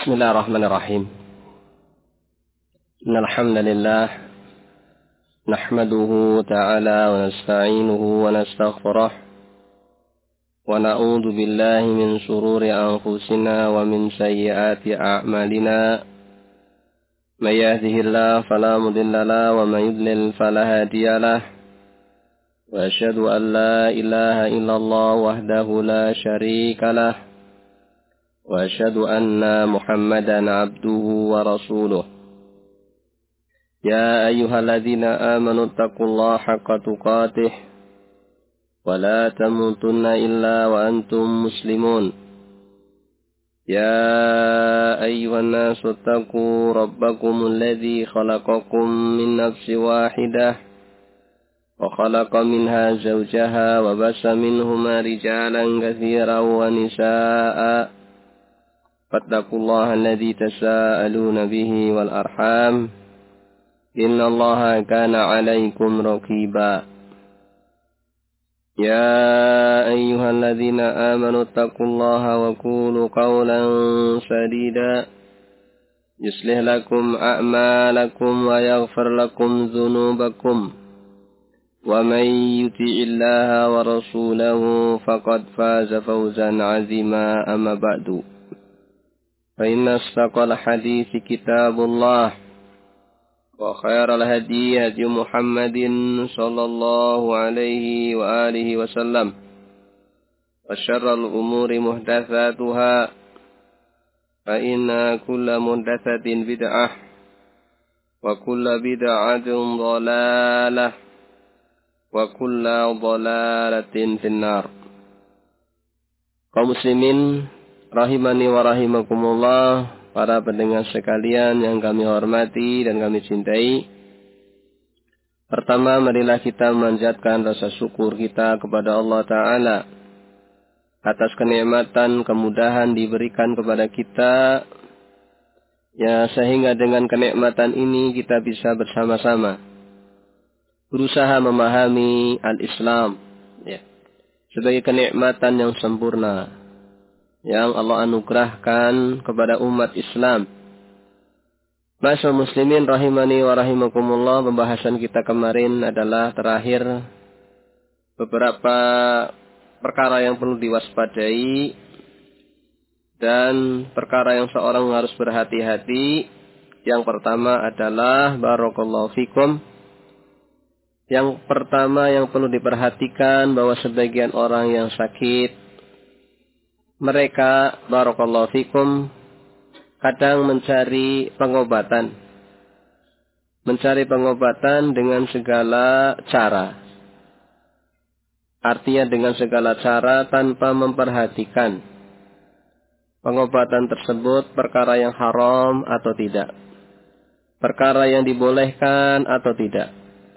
Bismillahirrahmanirrahim. Alhamdulillah nahmaduhu ta'ala wa nasta'inuhu wa nastaghfiruh wa na'udzu billahi min shururi anfusina wa min sayyiati a'malina. May yahdihillahu fala mudilla lahu wa may yudlil fala hadiya lahu. Wa asyhadu an la ilaha illallah wahdahu la syarika lahu. وأشهد أن محمدا عبده ورسوله يا أيها الذين آمنوا اتقوا الله حق تقاته ولا تموتن إلا وأنتم مسلمون يا أيها الناس اتقوا ربكم الذي خلقكم من نفس واحدة وخلق منها زوجها وبث منهما رجالا كثيرا ونساء فاتقوا الله الذي تساءلون به والأرحام إن الله كان عليكم رقيبا يا أيها الذين آمنوا اتقوا الله وقولوا قولا سديدا يصلح لكم أعمالكم ويغفر لكم ذنوبكم ومن يطع الله ورسوله فقد فاز فوزا عظيما أما بعد فإن أصدق الحديث كتاب الله وخير الهدي هدي محمد صلى الله عليه وآله وسلم وشر الأمور محدثاتها فإن كل محدثة بدعة وكل بدعة ضلالة وكل ضلالة في النار. Kaum muslimin rahimani wa rahimakumullah, para pendengar sekalian yang kami hormati dan kami cintai. Pertama, marilah kita memanjatkan rasa syukur kita kepada Allah Ta'ala atas kenikmatan, kemudahan diberikan kepada kita, ya, sehingga dengan kenikmatan ini kita bisa bersama-sama berusaha memahami al-Islam, ya, sebagai kenikmatan yang sempurna yang Allah anugerahkan kepada umat Islam. Ma'asyiral muslimin rahimani wa rahimakumullah, pembahasan kita kemarin adalah terakhir beberapa perkara yang perlu diwaspadai dan perkara yang seorang harus berhati-hati. Yang pertama adalah barakallahu fikum. Yang pertama yang perlu diperhatikan bahwa sebagian orang yang sakit, mereka barakallahu fikum kadang mencari pengobatan dengan segala cara. Artinya dengan segala cara tanpa memperhatikan pengobatan tersebut perkara yang haram atau tidak, perkara yang dibolehkan atau tidak.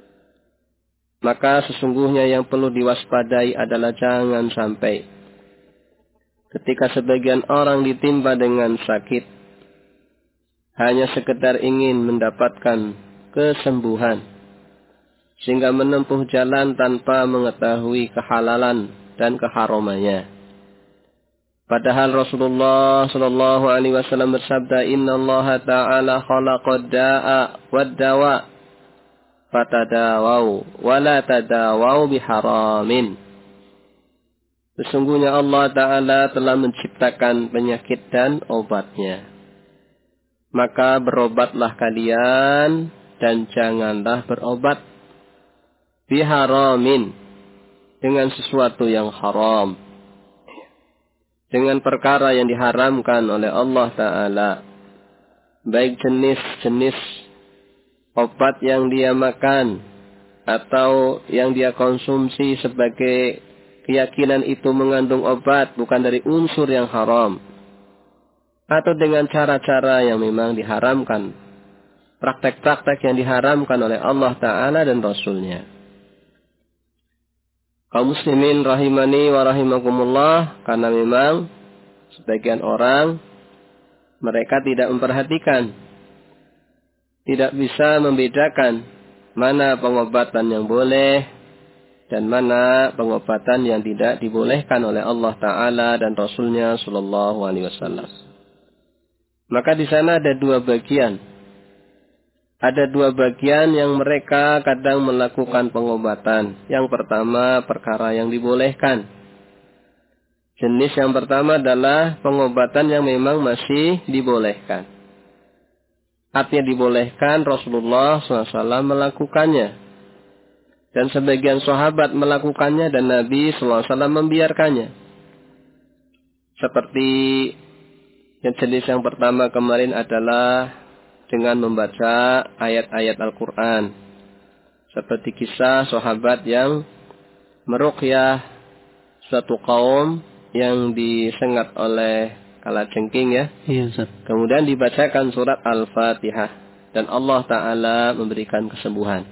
Maka sesungguhnya yang perlu diwaspadai adalah jangan sampai ketika sebagian orang ditimpa dengan sakit hanya sekedar ingin mendapatkan kesembuhan sehingga menempuh jalan tanpa mengetahui kehalalan dan keharamannya. Padahal Rasulullah sallallahu alaihi wasallam bersabda, "Innallaha ta'ala khalaqad da'a wad dawa fatadawau wa la tadawau biharamin." Sesungguhnya Allah Ta'ala telah menciptakan penyakit dan obatnya. Maka berobatlah kalian dan janganlah berobat biharamin, dengan sesuatu yang haram, dengan perkara yang diharamkan oleh Allah Ta'ala. Baik jenis-jenis obat yang dia makan atau yang dia konsumsi sebagai keyakinan itu mengandung obat bukan dari unsur yang haram, atau dengan cara-cara yang memang diharamkan, praktek-praktek yang diharamkan oleh Allah Ta'ala dan Rasulnya. Kaum muslimin rahimani wa rahimakumullah, karena memang sebagian orang mereka tidak memperhatikan, tidak bisa membedakan mana pengobatan yang boleh dan mana pengobatan yang tidak dibolehkan oleh Allah Ta'ala dan Rasulnya Sallallahu Alaihi Wasallam. Maka di sana ada dua bagian. Ada dua bagian yang mereka kadang melakukan pengobatan. Yang pertama, perkara yang dibolehkan. Jenis yang pertama adalah pengobatan yang memang masih dibolehkan. Artinya dibolehkan, Rasulullah SAW melakukannya. Dan sebagian sahabat melakukannya dan Nabi SAW membiarkannya. Seperti yang jenis yang pertama kemarin adalah dengan membaca ayat-ayat Al-Quran. Seperti kisah sahabat yang meruqyah suatu kaum yang disengat oleh kalajengking ya. Iya, Ustaz. Kemudian dibacakan surat Al-Fatihah. Dan Allah Ta'ala memberikan kesembuhan.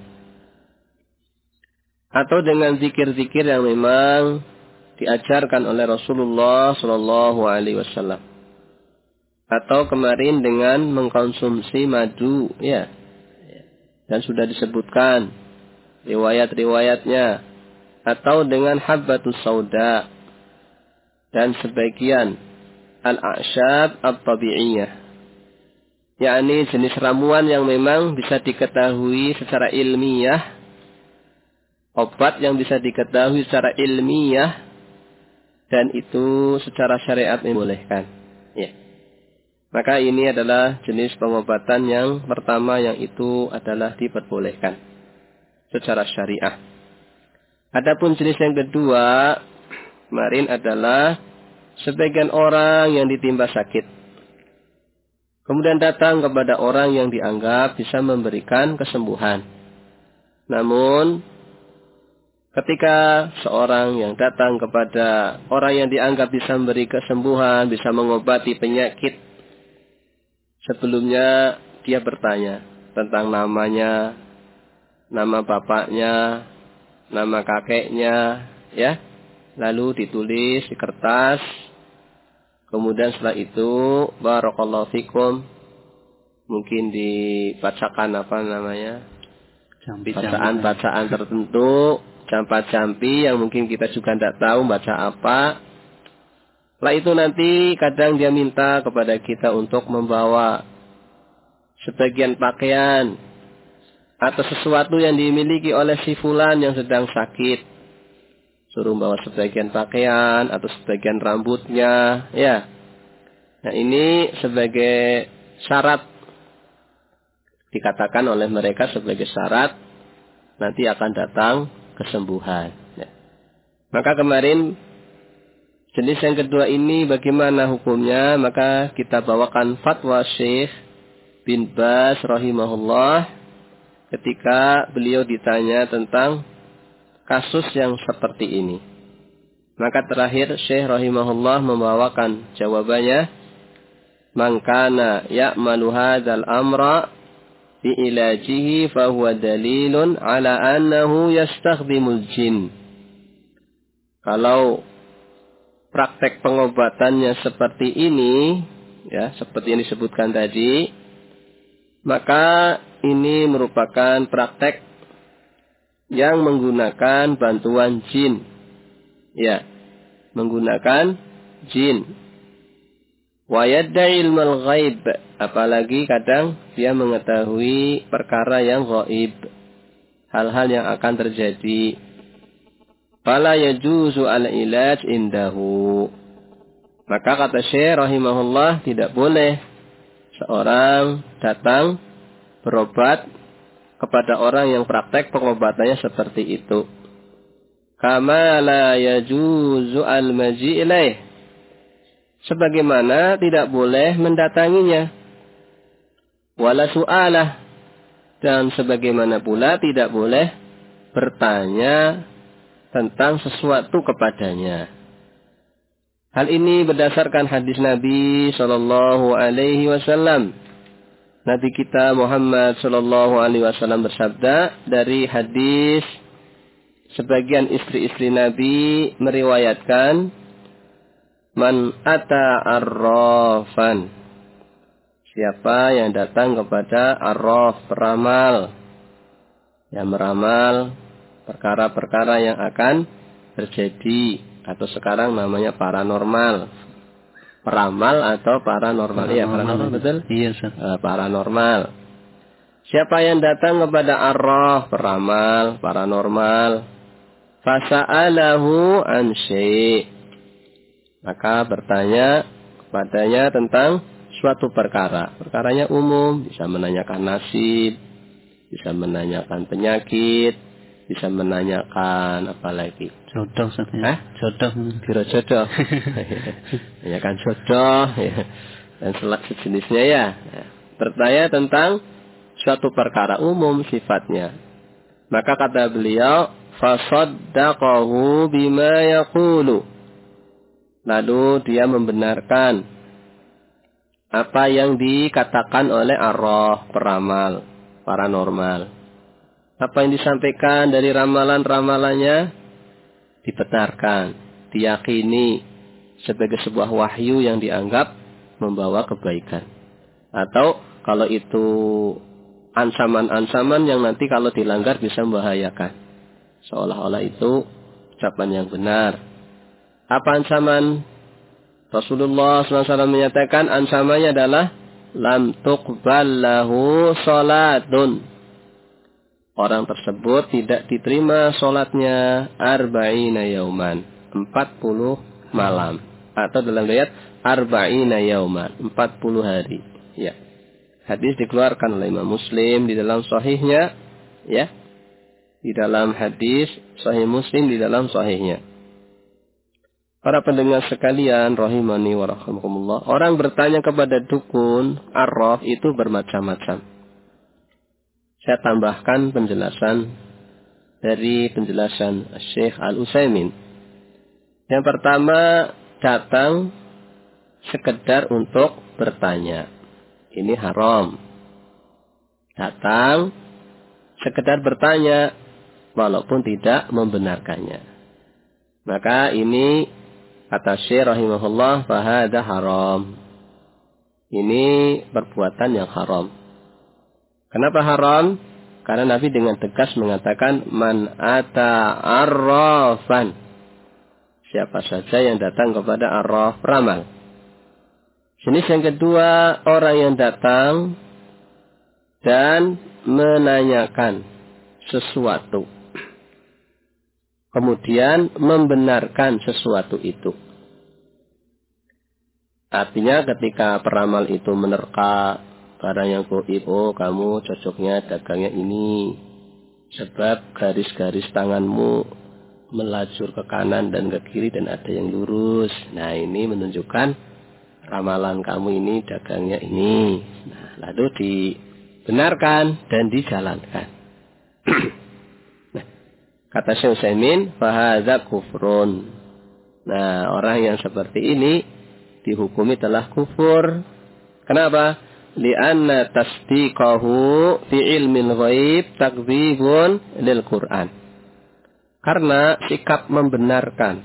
Atau dengan zikir-zikir yang memang diajarkan oleh Rasulullah SAW. Atau kemarin dengan mengkonsumsi madu ya. Dan sudah disebutkan riwayat-riwayatnya. Atau dengan habbatus sauda dan sebagian al-a'syab at-tabi'iyah, yakni jenis ramuan yang memang bisa diketahui secara ilmiah, obat yang bisa diketahui secara ilmiah, dan itu secara syariat membolehkan. Ya. Maka ini adalah jenis pengobatan yang pertama yang itu adalah diperbolehkan secara syariah. Adapun jenis yang kedua kemarin adalah sebagian orang yang ditimpa sakit. Kemudian datang kepada orang yang dianggap bisa memberikan kesembuhan. Namun, ketika seorang yang datang kepada orang yang dianggap bisa memberi kesembuhan, bisa mengobati penyakit, sebelumnya dia bertanya tentang namanya, nama bapaknya, nama kakeknya, ya. Lalu ditulis di kertas. Kemudian setelah itu, barakallahu fikum, mungkin dibacakan bacaan-bacaan tertentu, campa-campi yang mungkin kita juga tidak tahu baca apa. Setelah itu nanti kadang dia minta kepada kita untuk membawa sebagian pakaian atau sesuatu yang dimiliki oleh si fulan yang sedang sakit. Suruh bawa sebagian pakaian atau sebagian rambutnya, ya. Nah ini sebagai syarat, dikatakan oleh mereka sebagai syarat nanti akan datang kesembuhan. Ya. Maka kemarin jenis yang kedua ini bagaimana hukumnya? Maka kita bawakan fatwa Syekh bin Baz rahimahullah ketika beliau ditanya tentang kasus yang seperti ini. Maka terakhir Syekh rahimahullah membawakan jawabannya, man kana ya'malu hadzal amra bi ilajihi fa huwa dalilun ala annahu yastakhdimul jin. Kalau praktek pengobatannya seperti ini, ya, seperti yang disebutkan tadi, maka ini merupakan praktek yang menggunakan bantuan jin. Ya, menggunakan jin. Wa yadda'i ilmal ghaib, apalagi kadang dia mengetahui perkara yang ghaib, hal-hal yang akan terjadi. Fala yajuzu al-ilaj indahu. Maka kata Syekh rahimahullah, tidak boleh seorang datang berobat kepada orang yang praktek pengobatannya seperti itu. Kama la yajuzu al-maji' ilaih. Sebagaimana tidak boleh mendatanginya. Wala su'alah. Dan sebagaimana pula tidak boleh bertanya tentang sesuatu kepadanya. Hal ini berdasarkan hadis Nabi sallallahu alaihi wasallam. Nabi kita Muhammad sallallahu alaihi wasallam bersabda dari hadis sebagian istri-istri Nabi meriwayatkan, man ata arrafan, siapa yang datang kepada arraf, peramal, yang meramal perkara-perkara yang akan terjadi atau sekarang namanya paranormal. peramal atau paranormal. Iya, paranormal betul? Iya, Ustaz. Paranormal. Siapa yang datang kepada arwah, peramal, paranormal, fasa'alahu an syai', maka bertanya kepadanya tentang suatu perkara. Perkaranya umum, bisa menanyakan nasib, bisa menanyakan penyakit, bisa menanyakan apa lagi? Jodoh, Ustaz. Jodoh. Biro jodoh. Menanyakan jodoh, ya. Dan sejenisnya ya. Bertanya tentang suatu perkara umum sifatnya. Maka kata beliau, fasaddaqahu bima yaqulu. Lalu dia membenarkan apa yang dikatakan oleh arwah, peramal, paranormal. Apa yang disampaikan dari ramalan-ramalannya dibenarkan, diyakini sebagai sebuah wahyu yang dianggap membawa kebaikan. Atau kalau itu ancaman-ancaman yang nanti kalau dilanggar bisa membahayakan. Seolah-olah itu ucapan yang benar. Apa ancaman? Rasulullah SAW menyatakan ancamannya adalah lam tuqbal lahu salatun. Orang tersebut tidak diterima salatnya arba'ina yauman, 40 malam. Atau dalam riwayat arba'ina yauman, 40 hari. Ya. Hadis dikeluarkan oleh Imam Muslim di dalam sahihnya, ya. Di dalam hadis sahih Muslim di dalam sahihnya. Para pendengar sekalian, rahimani wa rahimakumullah, orang bertanya kepada dukun, arraf itu bermacam-macam. Saya tambahkan penjelasan dari penjelasan Syekh Al-Utsaimin. Yang pertama, datang sekedar untuk bertanya. Ini haram. Datang sekedar bertanya walaupun tidak membenarkannya. Maka ini kata Syekh rahimahullah, fahada haram. Ini perbuatan yang haram. Kenapa haram? Karena Nabi dengan tegas mengatakan man ata arrafan. Siapa saja yang datang kepada arraf, peramal. Jenis yang kedua, orang yang datang dan menanyakan sesuatu. Kemudian membenarkan sesuatu itu. Artinya ketika peramal itu menerka barang yang gaib, oh kamu cocoknya dagangnya ini. Sebab garis-garis tanganmu melajur ke kanan dan ke kiri dan ada yang lurus. Nah ini menunjukkan ramalan kamu ini dagangnya ini. Nah lalu dibenarkan dan dijalankan. Nah, kata Syekh Utsaimin, fahadza kufrun. Nah orang yang seperti ini dihukumi telah kufur. Kenapa? Lianna tasdiqahu fi ilmil ghaib takdzibun lil Qur'an. Karena sikap membenarkan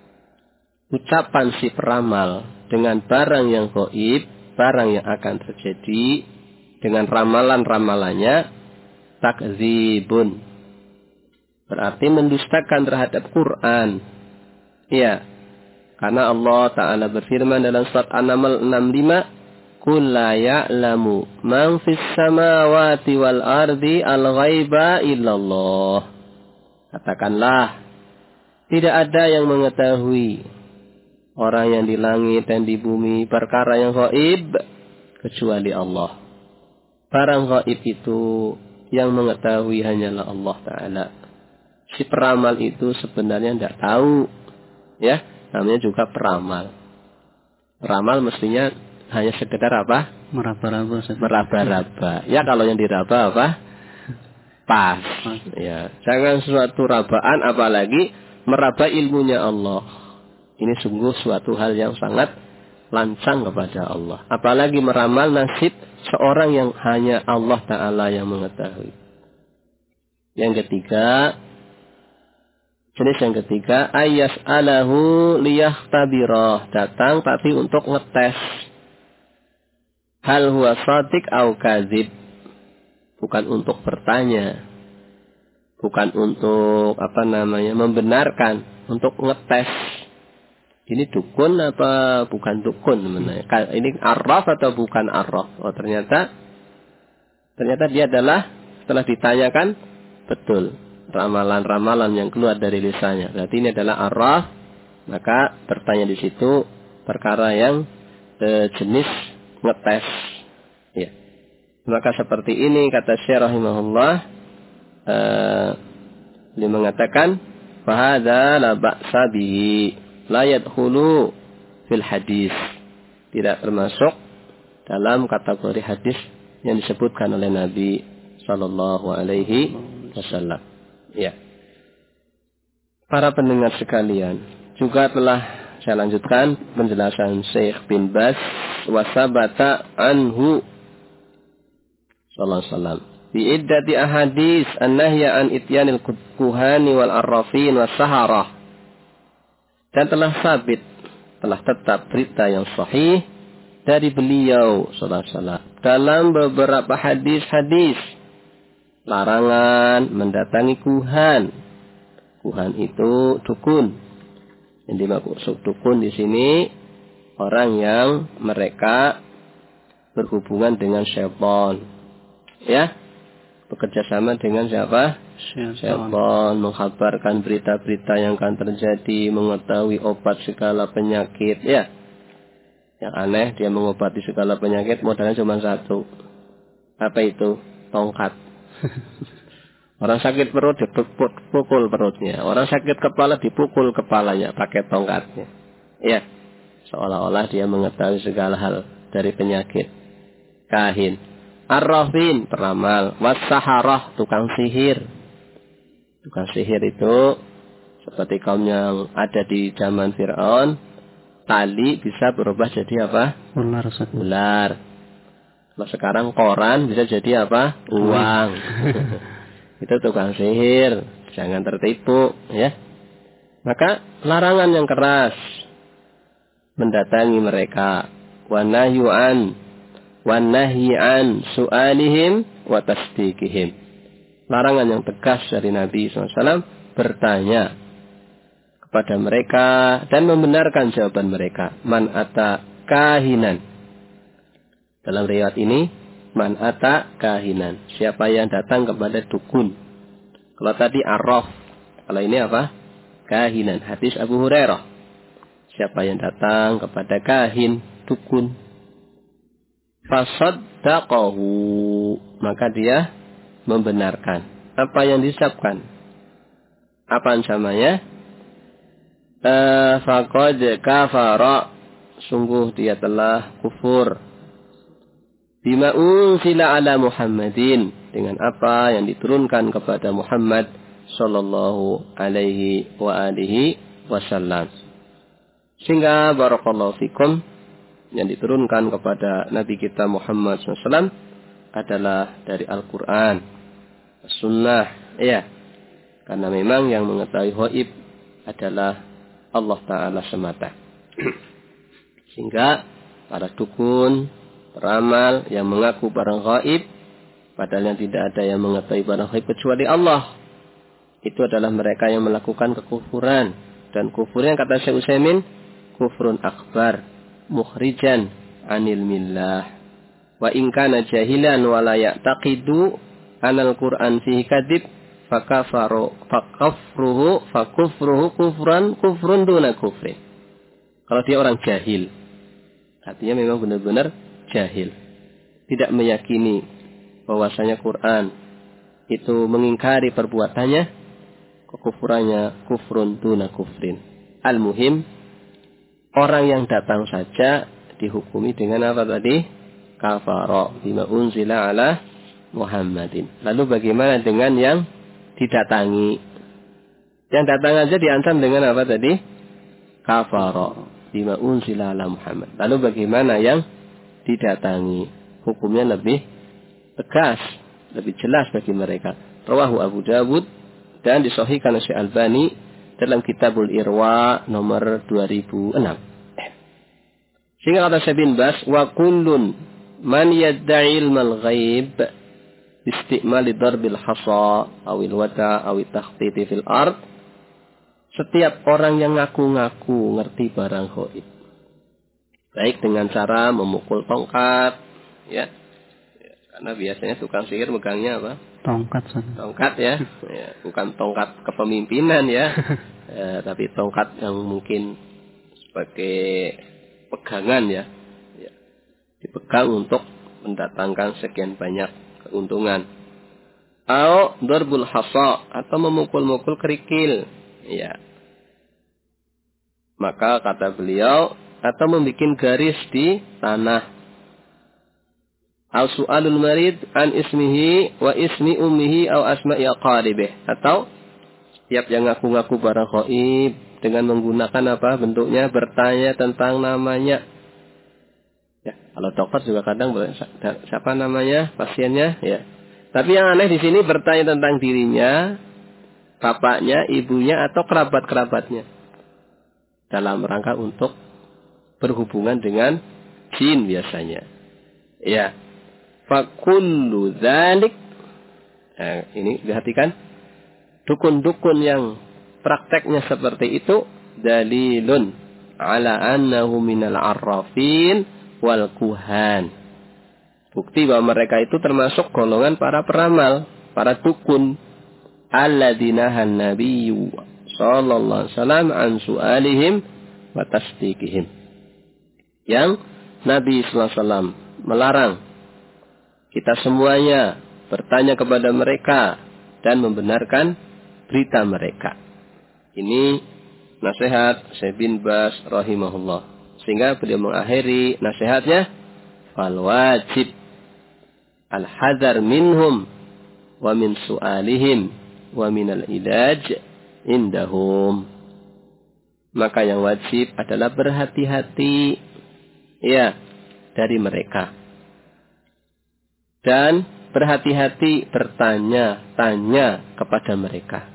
ucapan si peramal dengan barang yang gaib, barang yang akan terjadi dengan ramalan-ramalannya, takdzibun. Berarti mendustakan terhadap Quran. Iya. Karena Allah Ta'ala berfirman dalam surat An-Naml 65, Qul la ya'lamu man fis samawati wal ardi al-ghaiba illallah. Katakanlah, tidak ada yang mengetahui orang yang di langit dan di bumi perkara yang gaib kecuali Allah. Barang gaib itu yang mengetahui hanyalah Allah Ta'ala. Si peramal itu sebenarnya tidak tahu. Ya, namanya juga peramal. Peramal mestinya hanya sekedar apa? Meraba-raba. Meraba-raba. Ya kalau yang diraba apa? Pas. Ya, jangan suatu rabaan apalagi meraba ilmunya Allah. Ini sungguh suatu hal yang sangat lancang kepada Allah. Apalagi meramal nasib seorang yang hanya Allah Ta'ala yang mengetahui. Yang ketiga, jenis yang ketiga, ayas alahu liyahtabirah. Datang tapi untuk ngetes. Hal huwa shadiq au kadzib. Bukan untuk bertanya. Bukan untuk membenarkan, untuk ngetes. Ini dukun apa bukan dukun sebenarnya? Ini arraf atau bukan arraf? Oh, ternyata dia adalah setelah ditanyakan betul ramalan-ramalan yang keluar dari lisannya. Berarti ini adalah arraf, maka bertanya di situ perkara yang jenis ngetes. Ya. Maka seperti ini kata Syekh rahimahullah, dia mengatakan fahadza la ba'sa bihi la yadkhulu fil hadis, tidak termasuk dalam kategori hadis yang disebutkan oleh Nabi sallallahu alaihi wasallam. Ya. Para pendengar sekalian, juga telah saya lanjutkan penjelasan Syekh bin Baz wa sabata anhu sallallahu alaihi wasallam bi iddati ahadits an-nahya an ityanil kuhani wal arrafin was saharah. Dan telah sabit, telah tetap berita yang sahih dari beliau sallallahu alaihi wasallam dalam beberapa hadis-hadis larangan mendatangi kuhan. Kuhan itu dukun. Yang dimaksud dukun di sini orang yang mereka berhubungan dengan syaitan. Ya, bekerja sama dengan siapa? Syaitan, menghabarkan berita-berita yang akan terjadi, mengetahui obat segala penyakit, ya. Yang aneh, dia mengobati segala penyakit, modalnya cuma satu. Apa itu? Tongkat. Orang sakit perut, dipukul perutnya. Orang sakit kepala, dipukul kepalanya, pakai tongkatnya. Ya, seolah-olah dia mengetahui segala hal dari penyakit. Kahin. Arrafin, peramal. Was-saharah, tukang sihir. Tukang sihir itu seperti kaum yang ada di zaman Fir'aun, tali bisa berubah jadi apa? Ular. Ular. Kalau sekarang koran bisa jadi apa? Uang. Itu tukang sihir. Jangan tertipu, ya. Maka larangan yang keras mendatangi mereka. Wa nahyi an su'alihim wa tasdiqihim. Larangan yang tegas dari Nabi SAW bertanya kepada mereka dan membenarkan jawaban mereka. Man ata kahinan. Dalam riwayat ini, man ata kahinan. Siapa yang datang kepada dukun. Kalau tadi arraf. Kalau ini apa? Kahinan. Hadis Abu Hurairah. Siapa yang datang kepada kahin, dukun. Fasaddaqahu. Maka dia membenarkan apa yang disabkan. Apa ancamannya? Faqad kafara. Sungguh dia telah kufur. Bima unzila ala Muhammadin. Dengan apa yang diturunkan kepada Muhammad sallallahu alaihi wa alihi wasallam. Sehingga barakallahu fikum, yang diturunkan kepada Nabi kita Muhammad SAW adalah dari Al-Quran, Sunnah, ya. Karena memang yang mengetahui ghaib adalah Allah Ta'ala semata. Sehingga para dukun, peramal yang mengaku barang ghaib, padahal yang tidak ada yang mengetahui barang ghaib kecuali Allah, itu adalah mereka yang melakukan kekufuran. Dan kufurnya kata Syekh Utsaimin, kufrun akbar, mukhrijan anil millah. Wa in kana jahilan wa la ya'taqidu anal Qur'an fihi kadhib fakufruhu kufrun duna kufrin. Kalau dia orang jahil, artinya memang benar-benar jahil, tidak meyakini bahwasanya Quran itu mengingkari perbuatannya, kekufurannya kufrun duna kufrin. Al-muhim, orang yang datang saja dihukumi dengan apa tadi? Kafara bima unzila ala Muhammadin. Lalu bagaimana dengan yang didatangi? Yang datang aja diancam dengan apa tadi? Kafara bima unzila ala Muhammad. Lalu bagaimana yang didatangi? Hukumnya lebih tegas, lebih jelas bagi mereka. Rawahu Abu Dawud dan disahihkan oleh Syekh Albani dalam Kitabul Irwa nomor 2006. Sehingga kata Syekh bin Baz, wa kullun man yadda'i ilmal ghaib istimali darbil hasa awil wata awil takhtiti fil ard. setiap orang yang ngaku-ngaku ngerti barang gaib, baik dengan cara memukul tongkat, ya. Karena biasanya tukang sihir megangnya apa? Tongkat. Tongkat ya, bukan tongkat kepemimpinan ya, tapi tongkat yang mungkin sebagai pegangan ya, dipegang untuk mendatangkan sekian banyak keuntungan. Atau darbul hasa, atau memukul-mukul kerikil, ya. Maka kata beliau, atau membuat garis di tanah. Au su'alul marid an ismihi wa ismi ummihi au asma'i aqaribih. Atau setiap yang ngaku-ngaku barang gaib dengan menggunakan apa bentuknya, bertanya tentang namanya. Ya, kalau dokter juga kadang siapa namanya pasiennya, ya. Tapi yang aneh di sini bertanya tentang dirinya, bapaknya, ibunya atau kerabat-kerabatnya. Dalam rangka untuk berhubungan dengan jin biasanya. Ya. Fakullu dzalik, ini perhatikan, dukun-dukun yang prakteknya seperti itu dalilun ala annahu minal arrafin wal kuhan, bukti bahwa mereka itu termasuk golongan para peramal, para dukun, alladzina nabiyyu sallallahu alaihi wasallam an su'alihim wa tasdiqihim, yang Nabi sallallahu alaihi wasallam melarang kita semuanya bertanya kepada mereka dan membenarkan berita mereka. Ini nasihat Syekh bin Baz rahimahullah. Sehingga beliau mengakhiri nasihatnya, fal wajib al-hadar minhum wa min su'alihim wa min al-ilaj indahum. Maka yang wajib adalah berhati-hati ya dari mereka. Dan berhati-hati bertanya-tanya kepada mereka.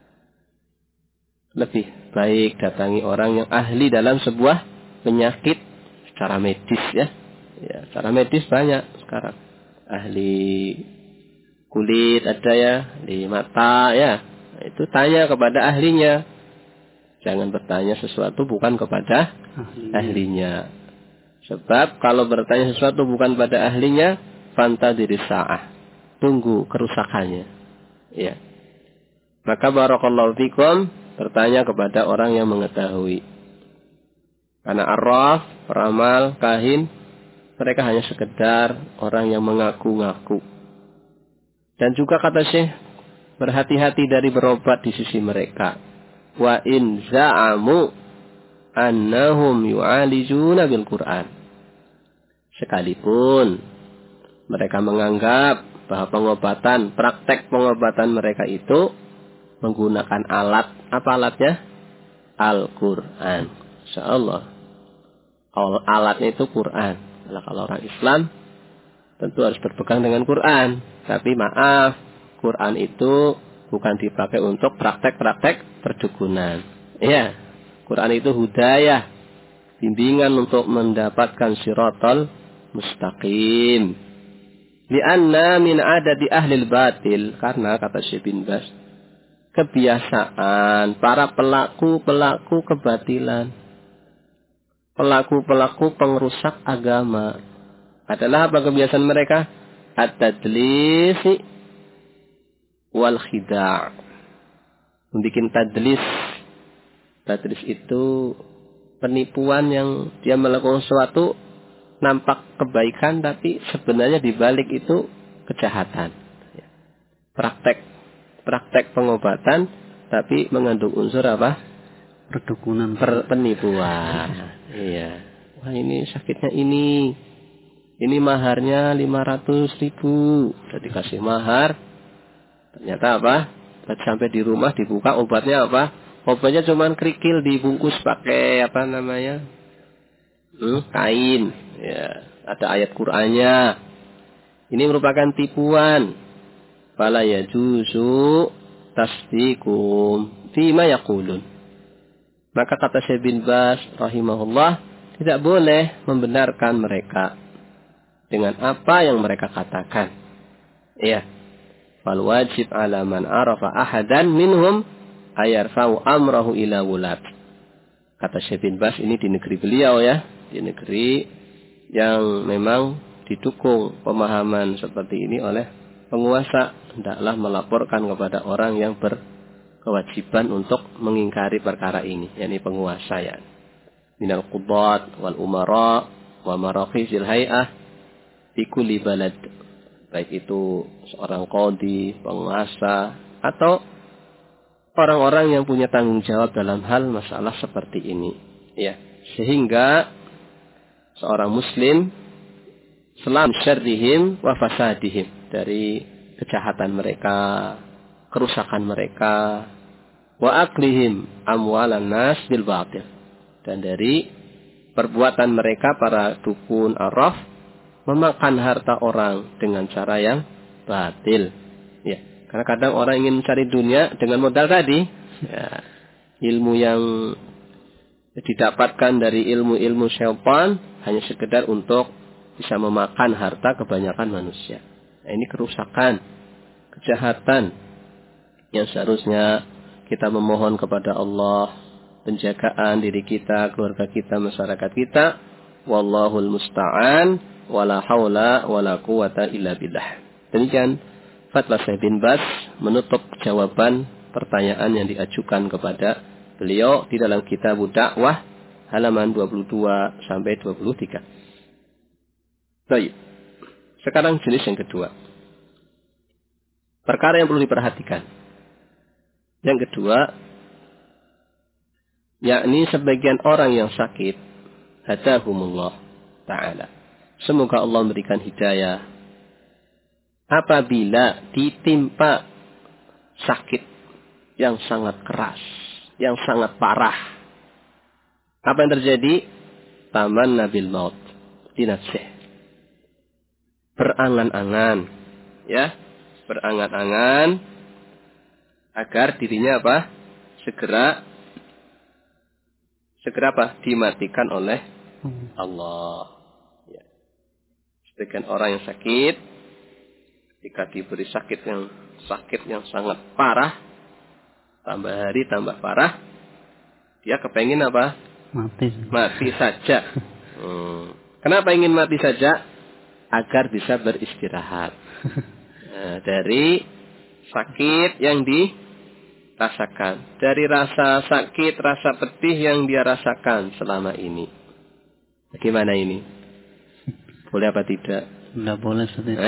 Lebih baik datangi orang yang ahli dalam sebuah penyakit secara medis ya. Ya, secara medis banyak sekarang. Ahli kulit ada ya, di mata ya. Itu tanya kepada ahlinya. Jangan bertanya sesuatu bukan kepada ahlinya. Sebab kalau bertanya sesuatu bukan pada ahlinya, fantadiri sa'ah, tunggu kerusakannya. Ya. Maka barakallahu fikum, bertanya kepada orang yang mengetahui. Karena arraf, peramal, kahin, mereka hanya sekedar orang yang mengaku-ngaku. Dan juga kata Syekh, berhati-hati dari berobat di sisi mereka. Wa in za'amu annahum yu'alijuna bil Qur'an. Sekalipun mereka menganggap bahwa praktek pengobatan mereka itu menggunakan alat. Apa alatnya? Al-Quran. Insyaallah. Alatnya itu Quran. Nah, kalau orang Islam tentu harus berpegang dengan Quran. Tapi maaf, Quran itu bukan dipakai untuk praktek-praktek perdukunan. Ya, Quran itu hudayah, bimbingan untuk mendapatkan siratal mustaqim. Lianna min adadi ahlil batil, karena kata Syekh bin Baz, kebiasaan para pelaku-pelaku kebatilan, pelaku-pelaku pengrusak agama adalah apa kebiasaan mereka? At-tadlis wal khida'. Membikin tadlis. Tadlis itu penipuan yang dia melakukan sesuatu nampak kebaikan, tapi sebenarnya di balik itu kejahatan. Praktek pengobatan, tapi mengandung unsur apa? Perdukunan. Penipuan. Iya. Wah, ini sakitnya ini. Ini maharnya 500.000. Udah dikasih mahar. Ternyata apa? Sampai di rumah dibuka obatnya apa? Obatnya cuman kerikil dibungkus pakai apa namanya? Kain. Ya, ada ayat Qur'annya. Ini merupakan tipuan. Fala yajuzu tasdiqum fima yaqulun. Maka kata Syekh bin Baz rahimahullah, tidak boleh membenarkan mereka dengan apa yang mereka katakan. Ya. Fal wajib ala man arafa ahadan minhum ayarfa'u amrahu ila wulad. Kata Syekh bin Baz ini di negeri beliau ya, di negeri yang memang didukung pemahaman seperti ini oleh penguasa, hendaklah melaporkan kepada orang yang berkewajiban untuk mengingkari perkara ini, yakni penguasa ya. Minal qudat wal umara wa maraqizil hay'ah di kulli balad. Baik itu seorang qadi, penguasa, atau orang-orang yang punya tanggung jawab dalam hal masalah seperti ini. Ya, sehingga seorang muslim selam syarrihim wa fasadihim, dari kejahatan mereka, kerusakan mereka, wa aklihim amwalan nas bil batil, dan dari perbuatan mereka para dukun arraf memakan harta orang dengan cara yang batil. Ya, karena kadang orang ingin mencari dunia dengan modal tadi, ya, ilmu yang didapatkan dari ilmu-ilmu syaitan hanya sekedar untuk bisa memakan harta kebanyakan manusia. Nah, ini kerusakan, kejahatan yang seharusnya kita memohon kepada Allah penjagaan diri kita, keluarga kita, masyarakat kita. Wallahul musta'an, wala haula wala quwata illa billah. Demikian fatwa Syekh bin Baz menutup jawaban pertanyaan yang diajukan kepada beliau di dalam kitab dakwah halaman 22 sampai 23. Baik. Sekarang jenis yang kedua. Perkara yang perlu diperhatikan. Yang kedua, yakni sebagian orang yang sakit, hadahumullah ta'ala, semoga Allah memberikan hidayah, apabila ditimpa sakit yang sangat keras, yang sangat parah, apa yang terjadi? Tamanna bil maut di nafsih, berangan-angan, ya, berangan-angan agar dirinya apa? Segera apa? Dimatikan oleh Allah. Ya. Sebagian orang yang sakit, ketika diberi sakit yang sangat parah, tambah hari tambah parah, dia kepengin apa? Mati saja. Kenapa ingin mati saja? Agar bisa beristirahat dari sakit yang dirasakan, dari rasa sakit, rasa pedih yang dia rasakan selama ini. Bagaimana ini? Boleh apa tidak? Tidak boleh.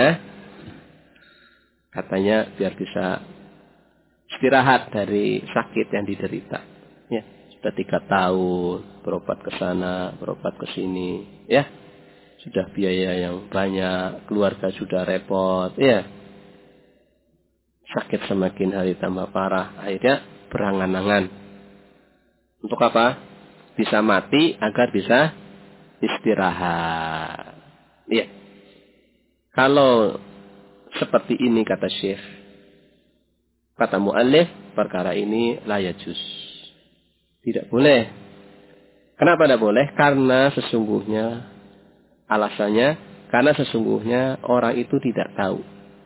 Katanya biar bisa istirahat dari sakit yang diderita. Ya, sudah 3 tahun berobat ke sana, berobat ke sini, ya. Sudah biaya yang banyak, keluarga sudah repot, ya. Sakit semakin hari tambah parah, akhirnya berangan-angan. Untuk apa? Bisa mati agar bisa istirahat. Ya. Kalau seperti ini kata Syekh, kata mu'allif, perkara ini la yajuz. Tidak boleh. Kenapa tidak boleh? Karena sesungguhnya alasannya, karena sesungguhnya orang itu tidak tahu.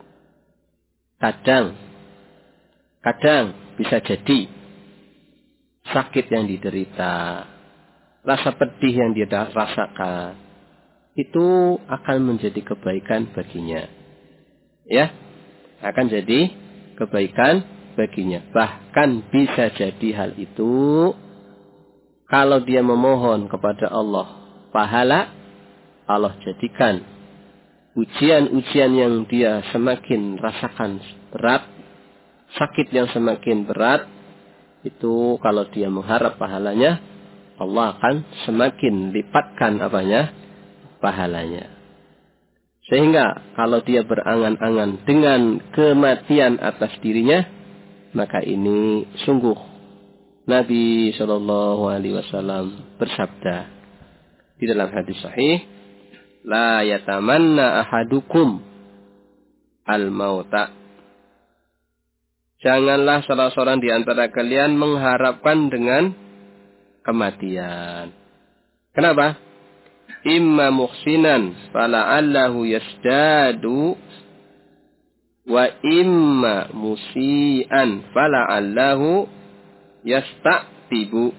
Kadang bisa jadi sakit yang diderita, rasa pedih yang dia rasakan, itu akan menjadi kebaikan baginya. Ya, akan jadi kebaikan baginya. Bahkan bisa jadi hal itu, kalau dia memohon kepada Allah pahala, Allah jadikan ujian-ujian yang dia semakin rasakan berat, sakit yang semakin berat, itu kalau dia mengharap pahalanya, Allah akan semakin lipatkan pahalanya. Sehingga kalau dia berangan-angan dengan kematian atas dirinya, maka ini sungguh Nabi Shallallahu Alaihi Wasallam bersabda di dalam hadis sahih, la yatamanna ahadukum al-mauta. Janganlah salah seorang di antara kalian mengharapkan dengan kematian. Kenapa? Imma muhsinan fala'allahu yasdadu wa imma musian fala'allahu yasta'tibu.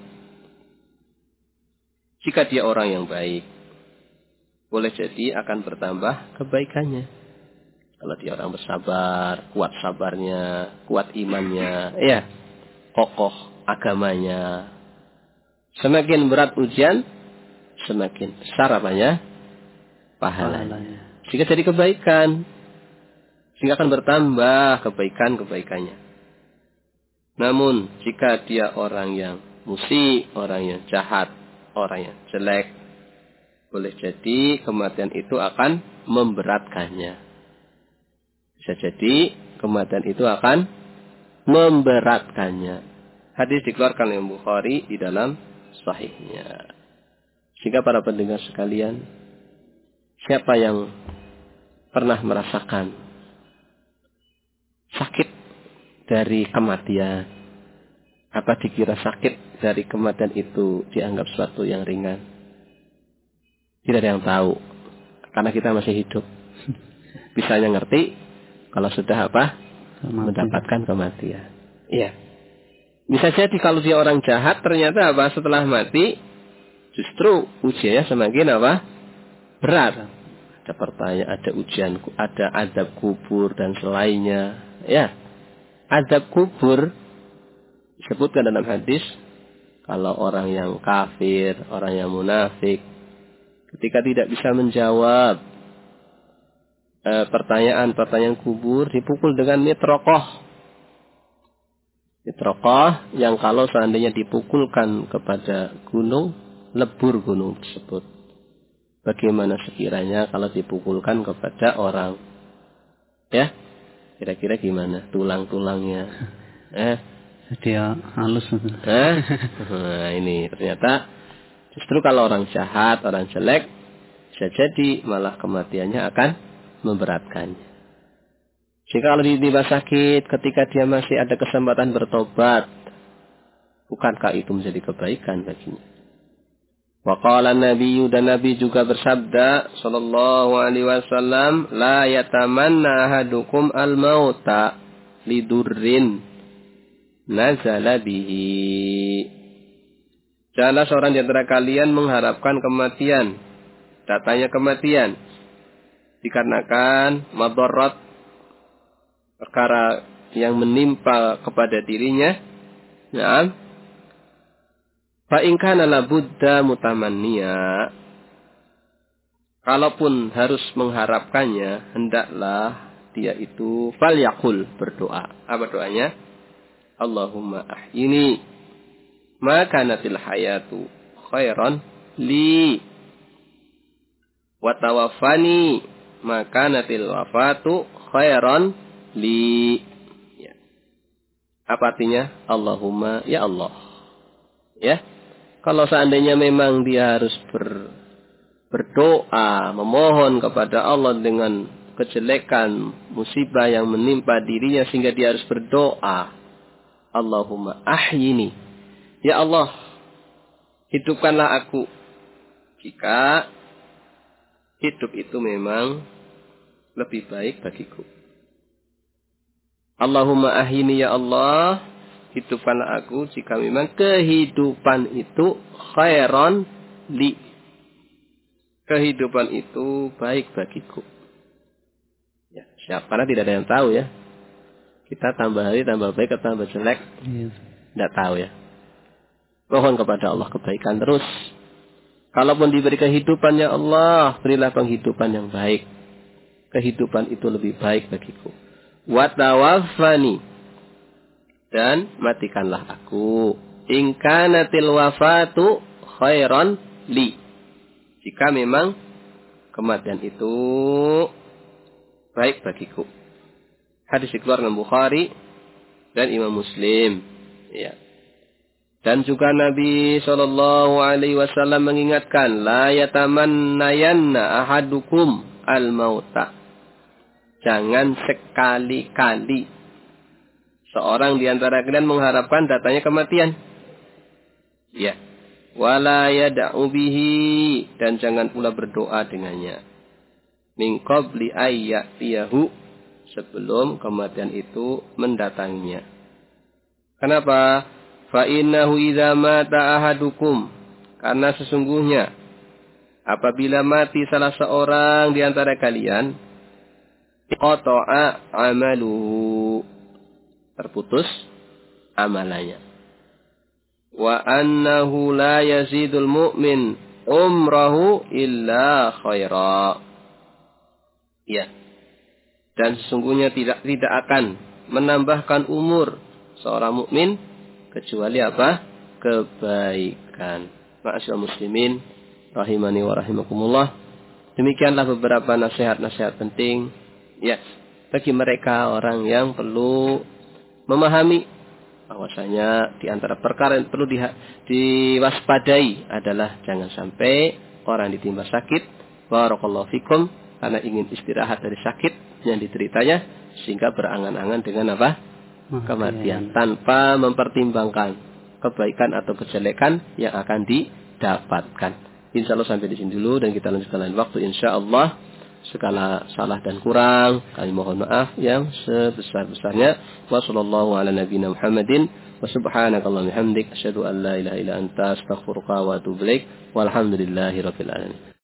Jika dia orang yang baik, boleh jadi akan bertambah kebaikannya. Kalau dia orang bersabar, kuat sabarnya, kuat imannya, ya, kokoh agamanya. Semakin berat ujian, semakin besar apanya? Pahalanya. Jika jadi kebaikan, sehingga akan bertambah kebaikan-kebaikannya. Namun, jika dia orang yang musyi, orang yang jahat, orang yang jelek, boleh jadi kematian itu akan memberatkannya. Bisa jadi kematian itu akan memberatkannya. Hadis dikeluarkan oleh Bukhari di dalam sahihnya. Sehingga para pendengar sekalian, siapa yang pernah merasakan sakit dari kematian, apa dikira sakit dari kematian itu dianggap suatu yang ringan? Tidak ada yang tahu, karena kita masih hidup. Bisanya ngerti kalau sudah apa? Mendapatkan kematian. Iya. Bisa jadi kalau dia orang jahat, ternyata apa? Setelah mati, justru ujiannya semakin apa? Berat. Ada pertanyaan, ada ujian, ada azab kubur dan selainnya. Ya. Azab kubur disebutkan dalam hadis, kalau orang yang kafir, orang yang munafik, ketika tidak bisa menjawab pertanyaan-pertanyaan kubur, dipukul dengan mitrokoh. Mitrokoh yang kalau seandainya dipukulkan kepada gunung, lebur gunung tersebut. Bagaimana sekiranya kalau dipukulkan kepada orang? Ya? Kira-kira gimana tulang-tulangnya? Dia halus. Nah, ini ternyata justru kalau orang jahat, orang jelek, bisa jadi malah kematiannya akan memberatkannya. Jika kalau dia sakit, ketika dia masih ada kesempatan bertobat, bukankah itu menjadi kebaikan baginya? Wa qala Nabi, dan Nabi juga bersabda sallallahu alaihi wasallam, la yatamanna ahadukum al-mauta lidurrin nazala bihi. Janganlah seorang di antara kalian mengharapkan kematian, datangnya kematian, dikarenakan madarat, perkara yang menimpa kepada dirinya. Naam. Fa in kana la budda mutamanniya. Kalaupun harus mengharapkannya, hendaklah dia itu falyaqul, berdoa. Apa doanya? Allahumma ahyini ma kanatil hayatu khairan li wa tawaffani ma kanatil wafatu khairan li. Ya. Apa artinya? Allahumma, ya Allah. Ya. Kalau seandainya memang dia harus berdoa, memohon kepada Allah dengan kejelekan, musibah yang menimpa dirinya sehingga dia harus berdoa, Allahumma ahyini, ya Allah, hidupkanlah aku jika hidup itu memang lebih baik bagiku. Allahumma ahyini, ya Allah, hidupkanlah aku jika memang kehidupan itu khairan li, kehidupan itu baik bagiku. Ya, siapa? Karena tidak ada yang tahu ya. Kita tambah hari tambah baik atau tambah jelek, tidak tahu ya. Mohon kepada Allah kebaikan terus. Kalaupun diberi kehidupan, ya Allah, berilah penghidupan yang baik. Kehidupan itu lebih baik bagiku. Wa tawaffani, dan matikanlah aku. In kanatil wafatu khairan li, jika memang kematian itu baik bagiku. Hadis dikeluarkan Bukhari dan Imam Muslim. Ya. Dan juga Nabi SAW mengingatkan, la yatamannayanna ahadukum al-mauta. Jangan sekali-kali seorang di antara kalian mengharapkan datangnya kematian. Ya. Wala yada'u bihi, dan jangan pula berdoa dengannya. Min qabli ayyatiyahu, sebelum kematian itu mendatanginya. Kenapa? Fa innahu idza mata ahadukum, karena sesungguhnya apabila mati salah seorang di antara kalian, qata'a amaluhu, terputus amalannya. Wa annahu la yazidul mu'min umrahu illa khaira. Ya. Dan sesungguhnya tidak akan menambahkan umur seorang mukmin kecuali apa? Kebaikan. Ma'asyiral muslimin rahimani wa rahimakumullah. Demikianlah beberapa nasihat-nasihat penting ya bagi mereka orang yang perlu memahami bahwasanya di antara perkara yang perlu diwaspadai adalah jangan sampai orang ditimpa sakit, barakallahu fikum, karena ingin istirahat dari sakit yang diteritanya sehingga berangan-angan dengan apa? Kematian tanpa mempertimbangkan kebaikan atau kejelekan yang akan didapatkan. Insyaallah sampai di sini dulu dan kita lanjutkan lain waktu insyaallah. Segala salah dan kurang kami mohon maaf yang sebesar-besarnya. Wassallallahu ala nabiyina Muhammadin wa subhanakallahumma hamdik asyhadu an la ilaha illa anta astaghfiruka wa atubu ilaik. Walhamdulillahirabbil alamin.